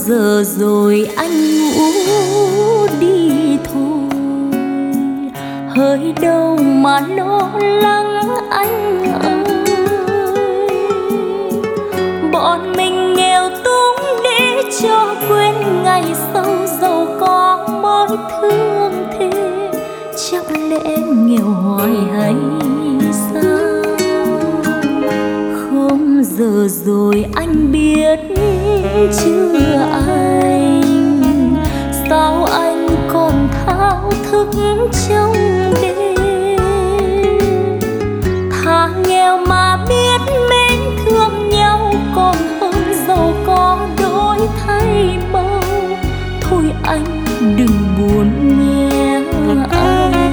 giờ rồi anh ngủ đi thôi, hỡi đâu mà lo lắng anh ơi. Bọn mình nghèo túng để cho quên ngày sau giàu có mới thương thế, chắc lẽ nghèo hoài hay sao? Không giờ rồi anh biết chưa anh, sao anh còn thao thức trong đêm? Thà nghèo mà biết mến thương nhau còn hơn giàu có đổi thay bao. Thôi anh đừng buồn nhé anh.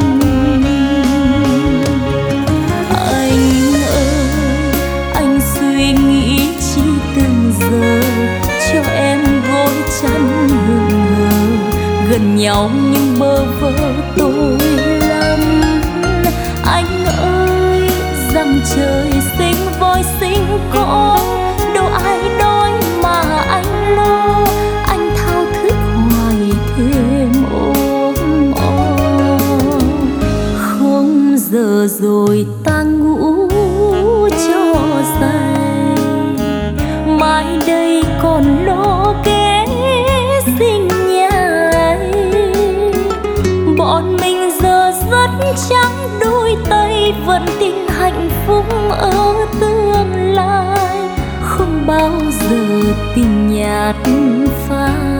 Anh ơi, anh suy nghĩ chi từng giờ cho em gối chăn hững hờ, gần nhau nhưng bơ vơ tôi lắm. Anh ơi, rằng trời sinh voi sinh con, đâu ai đói mà anh lo. Anh thao thức hoài thêm ôm ôm. Không giờ rồi ta ngủ cho say, mai đây còn lo kế sinh nhai. Bọn mình giờ rất trắng đôi tay, vẫn tin hạnh phúc ở tương lai, không bao giờ tình nhạt phai.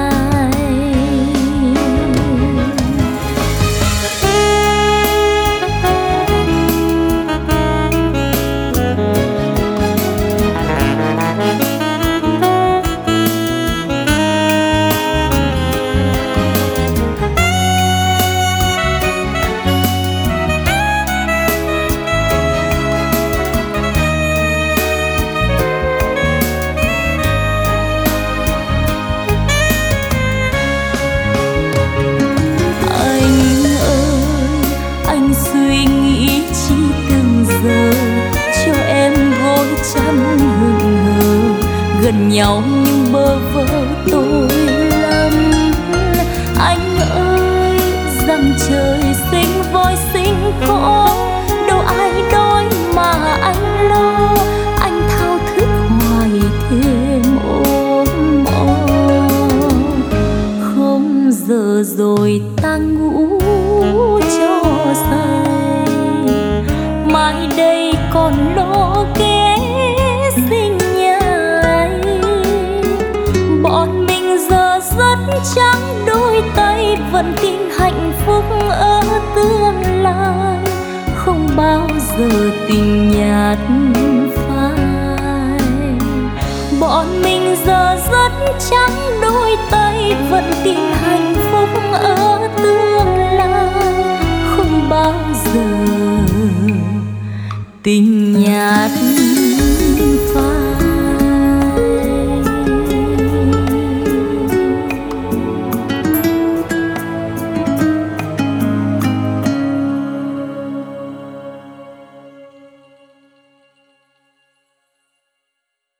Gần nhau nhưng bơ vơ tôi lắm. Anh ơi, rằng trời sinh voi sinh con, đâu ai đói mà anh lo. Anh thao thức hoài thêm ôm ôm. Không giờ rồi ta ngủ cho say, mai đây còn lo kế sinh nhai. Bọn mình giờ rất trắng đôi tay, vẫn tin hạnh phúc ở tương lai, không bao giờ tình nhạt phai. Bọn mình giờ rất trắng đôi tay, vẫn tin hạnh phúc ở tương lai, không bao giờ tình nhạt